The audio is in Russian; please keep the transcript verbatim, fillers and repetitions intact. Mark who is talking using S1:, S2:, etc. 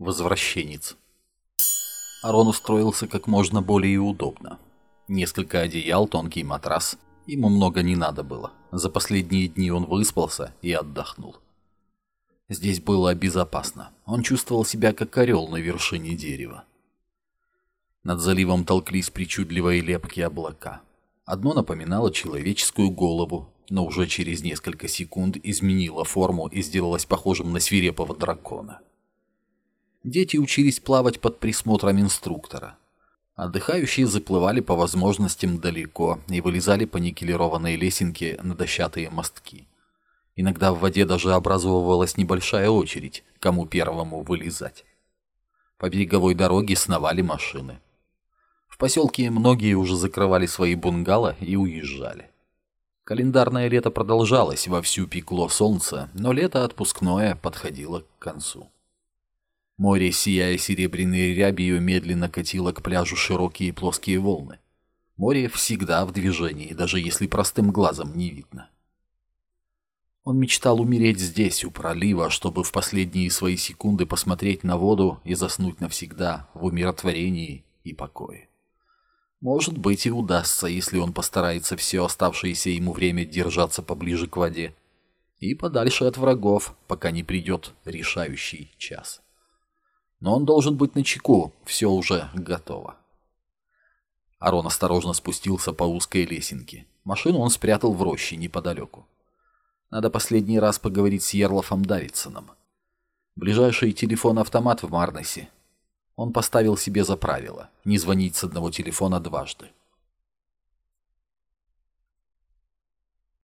S1: Возвращенец. Арон устроился как можно более удобно. Несколько одеял, тонкий матрас. Ему много не надо было. За последние дни он выспался и отдохнул. Здесь было безопасно. Он чувствовал себя как орел на вершине дерева. Над заливом толклись причудливые лепкие облака. Одно напоминало человеческую голову, но уже через несколько секунд изменило форму и сделалось похожим на свирепого дракона. Дети учились плавать под присмотром инструктора. Отдыхающие заплывали по возможностям далеко и вылезали по никелированной лесенке на дощатые мостки. Иногда в воде даже образовывалась небольшая очередь, кому первому вылезать. По береговой дороге сновали машины. В поселке многие уже закрывали свои бунгало и уезжали. Календарное лето продолжалось, вовсю пекло солнце, но лето отпускное подходило к концу. Море, сияя серебряной рябью, медленно катило к пляжу широкие плоские волны. Море всегда в движении, даже если простым глазом не видно. Он мечтал умереть здесь, у пролива, чтобы в последние свои секунды посмотреть на воду и заснуть навсегда в умиротворении и покое. Может быть, и удастся, если он постарается все оставшееся ему время держаться поближе к воде и подальше от врагов, пока не придет решающий час. Но он должен быть начеку, все уже готово. Арон осторожно спустился по узкой лесенке. Машину он спрятал в роще неподалеку. Надо последний раз поговорить с Ярлофом Давидсоном. Ближайший телефон-автомат в Марнесе. Он поставил себе за правило не звонить с одного телефона дважды.